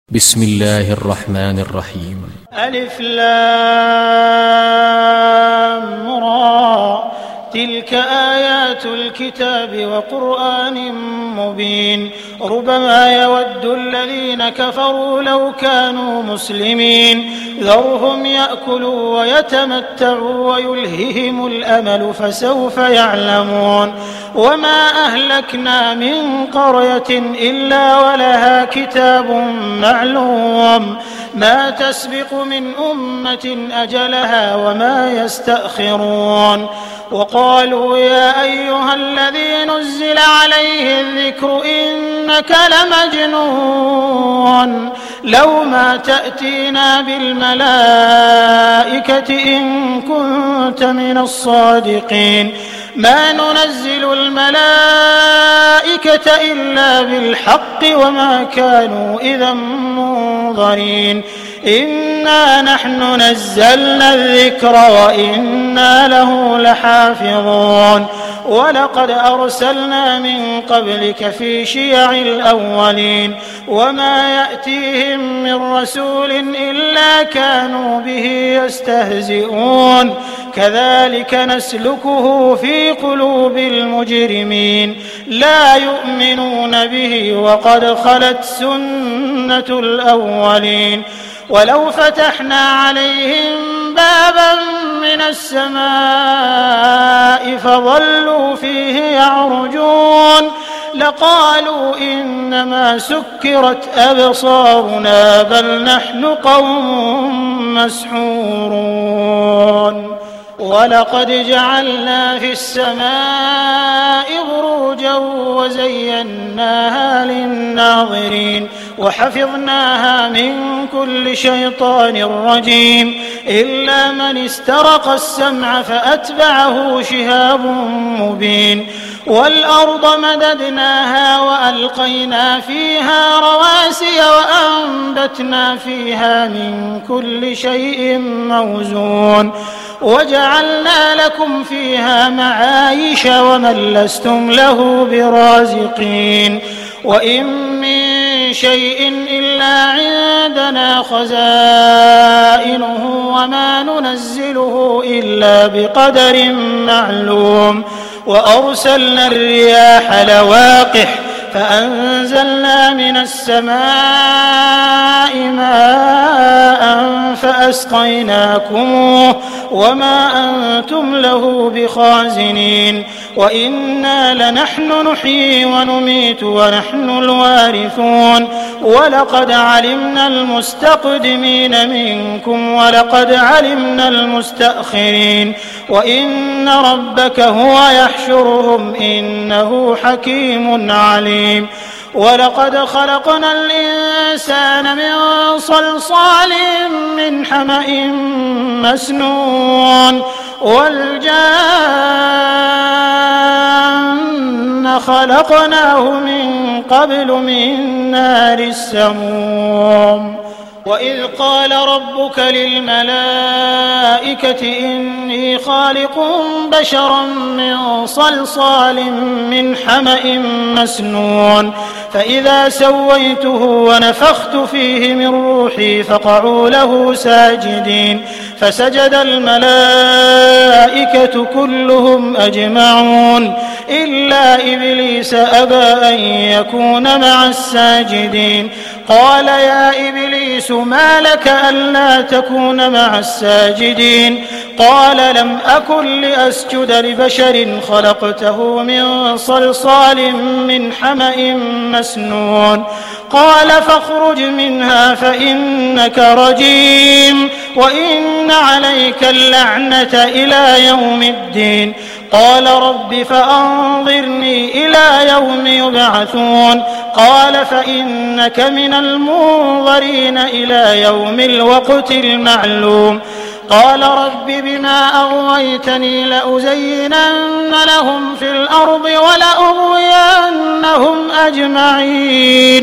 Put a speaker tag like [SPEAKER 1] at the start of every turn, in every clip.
[SPEAKER 1] بسم الله الرحمن الرحيم.
[SPEAKER 2] ألف لام را تلك آيات الكتاب وقرآن مبين ربما يود الذين كفروا لو كانوا مسلمين ذرهم يأكلوا ويتمتعوا ويلههم الأمل فسوف يعلمون وما أهلكنا من قرية إلا ولها كتاب معلوم ما تسبق من أمة أجلها وما يستأخرون وقالوا يا أيها الذي نزل عليه الذكر إنك لمجنون لو ما تأتينا بالملائكة إن كنت من الصادقين ما ننزل الملائكة إلا بالحق وما كانوا إذا منظرين إنا نحن نزلنا الذكر وإنا له لحافظون ولقد أرسلنا من قبلك في شيع الأولين وما يأتيهم من رسول إلا كانوا به يستهزئون كذلك نسلكه في قلوب المجرمين لا يؤمنون به وقد خلت سنة الأولين ولو فتحنا عليهم بابا من السماء فظلوا فيه يعرجون لقالوا إنما سكرت أبصارنا بل نحن قوم مسحورون ولقد جعلنا في السماء بروجا وزيناها للناظرين وحفظناها من كل شيطان رجيم إلا من استرق السمع فأتبعه شهاب مبين والأرض مددناها وألقينا فيها رواسي وأنبتنا فيها من كل شيء موزون وجعلنا لكم فيها معايش ومن لستم له برازقين وإن من شيء إلا عندنا خزائنه وما ننزله إلا بقدر معلوم وأرسلنا الرياح لواقح فأنزلنا من السماء ماء فأسقيناكموه وما أنتم له بخازنين وإنا لنحن نحيي ونميت ونحن الوارثون ولقد علمنا المستقدمين منكم ولقد علمنا المستأخرين وإن ربك هو يحشرهم إنه حكيم عليم ولقد خلقنا الإنسان من صلصال من حمأ مسنون والجان خلقناه من قبل من نار السموم وإذ قال ربك للملائكة إني خالق بشرا من صلصال من حمأ مسنون فإذا سويته ونفخت فيه من روحي فقعوا له ساجدين فسجد الملائكة كلهم أجمعون إلا إبليس أبى أن يكون مع الساجدين قال يا إبليس ما لك ألا تكون مع الساجدين قال لم أكن لأسجد لبشر خلقته من صلصال من حمأ مسنون قال فاخرج منها فإنك رجيم وإن عليك اللعنة إلى يوم الدين قال رب فأنظرني إلى يوم يبعثون قال فإنك من المنظرين إلى يوم الوقت المعلوم قال رب بما أغويتني لأزينن لهم في الأرض ولأغوينهم أجمعين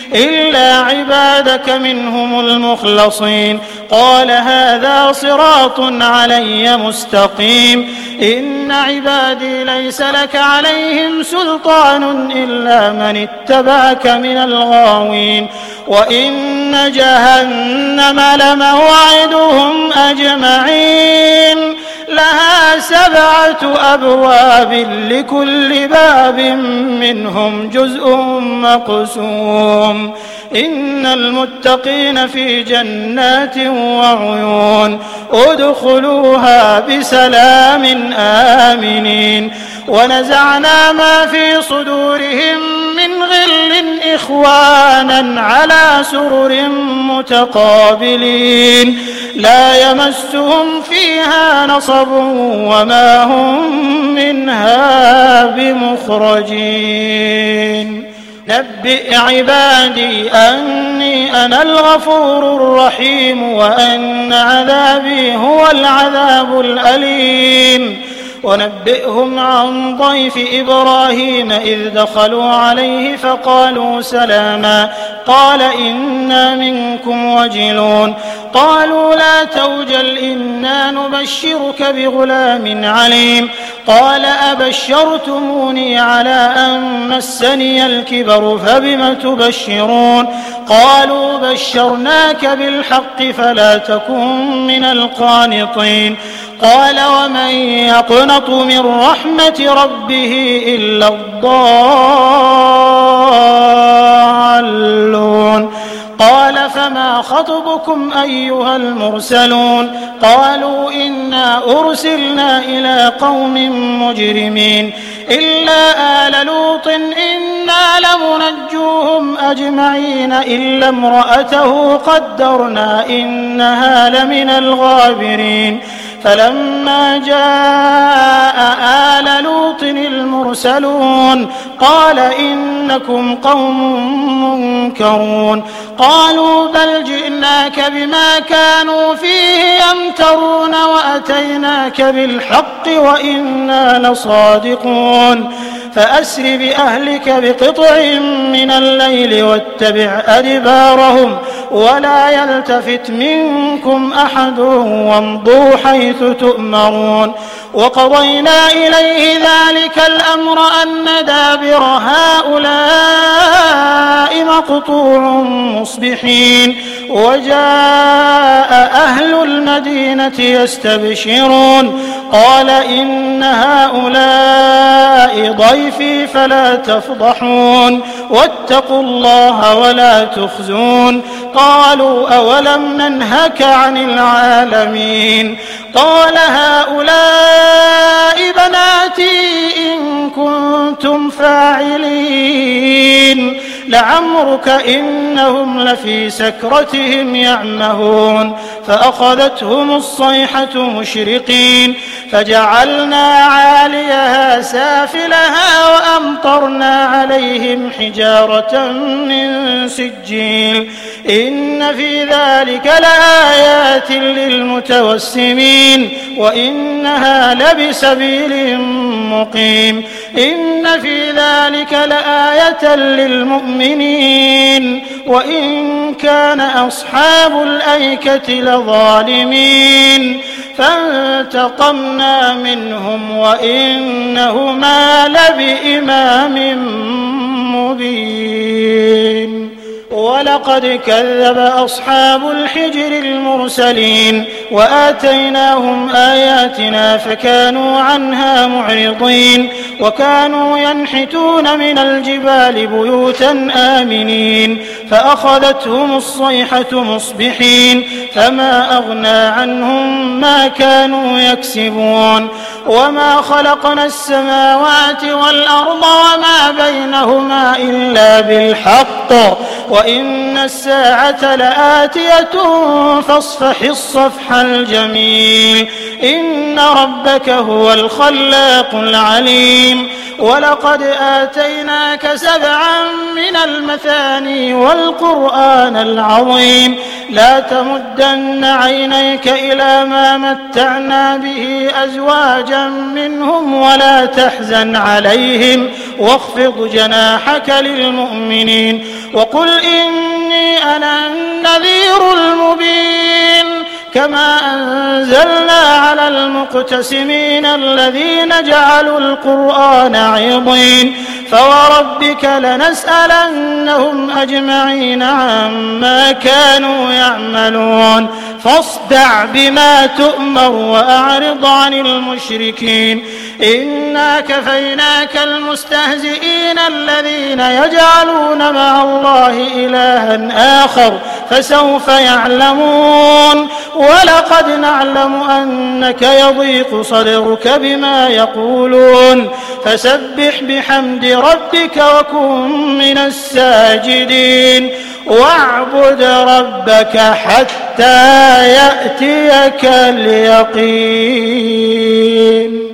[SPEAKER 2] إلا عبادك منهم المخلصين. قال هذا صراط علي مستقيم. إن عبادي ليس لك عليهم سلطان إلا من اتبعك من الغاوين. وإن جهنم لموعدهم أجمعين لها 7 أبواب لكل باب منهم جزء مقسوم. إن المتقين في جنات وعيون ادخلوها بسلام آمنين. ونزعنا ما في صدورهم من غل إخوانا على سرر متقابلين لا يمسهم فيها نصب وما هم منها بمخرجين. نبئ عبادي أني أنا الغفور الرحيم وأن عذابي هو العذاب الأليم. ونبئهم عن ضيف إبراهيم إذ دخلوا عليه فقالوا سلاما قال إنا منكم وجلون. قالوا لا توجل إنا نبشرك بغلام عليم. قال أبشرتموني على أن مسني الكبر فبم تبشرون. قالوا بشرناك بالحق فلا تكن من القانطين. قال ومن يقنط من رحمة ربه إلا الضالون. قال فما خطبكم أيها المرسلون؟ قالوا إنا أرسلنا إلى قوم مجرمين إلا آل لوط إنا لمنجوهم أجمعين إلا امرأته قدرنا إنها لمن الغابرين. فلما جاء آل لوط المرسلون قال إنكم قوم منكرون. قالوا بل جئناك بما كانوا فيه يمترون وأتيناك بالحق وإنا لصادقون. فأسر بأهلك بقطع من الليل واتبع أدبارهم ولا يلتفت منكم أحد وامضوا حيث تؤمرون. وقضينا إليه ذلك الأمر أن دابر هؤلاء مقطوع مصبحين. وجاء أهل المدينة يستبشرون قال إن هؤلاء ضيفي فلا تفضحون واتقوا الله ولا تخزون. قالوا أولم ننهك عن العالمين؟ قال هؤلاء بناتي إن كنتم فاعلين. لعمرك إنهم لفي سكرتهم يعمهون. فأخذتهم الصيحة مشرقين فجعلنا عاليها سافلها وأمطرنا عليهم حجارة من سجيل. إن في ذلك لآيات للمتوسمين وإنها لبسبيل مقيم. إن في ذلك لآية للمؤمنين وإن كان أصحاب الأيكة لظالمين. فانتقمنا منهم وإنهما لبإمام مبين. ولقد كذب أصحاب الحجر المرسلين وآتيناهم آياتنا فكانوا عنها معرضين. وكانوا ينحتون من الجبال بيوتا آمنين فأخذتهم الصيحة مصبحين فما أغنى عنهم ما كانوا يكسبون. وما خلقنا السماوات والأرض وما بينهما إلا بالحق وإن الساعة لآتية فاصفح الصفح الجميل. إن ربك هو الخلاق العليم. ولقد آتيناك 7 من المثاني والقرآن العظيم. لا تمدن عينيك إلى ما متعنا به أزواجا منهم ولا تحزن عليهم واخفض جناحك للمؤمنين. وقل إني أنا النذير المبين كما أنزلنا على المقتسمين الذين جعلوا القرآن عضين فوربك لنسألنهم أجمعين عما كانوا يعملون فاصدع بما تؤمر وأعرض عن المشركين إنا كفيناك المستهزئين الذين يجعلون مع الله إلها آخر فسوف يعلمون ولقد نعلم أنك يضيق صدرك بما يقولون فسبح بحمد ربك وكن من الساجدين واعبد ربك حتى يأتيك اليقين.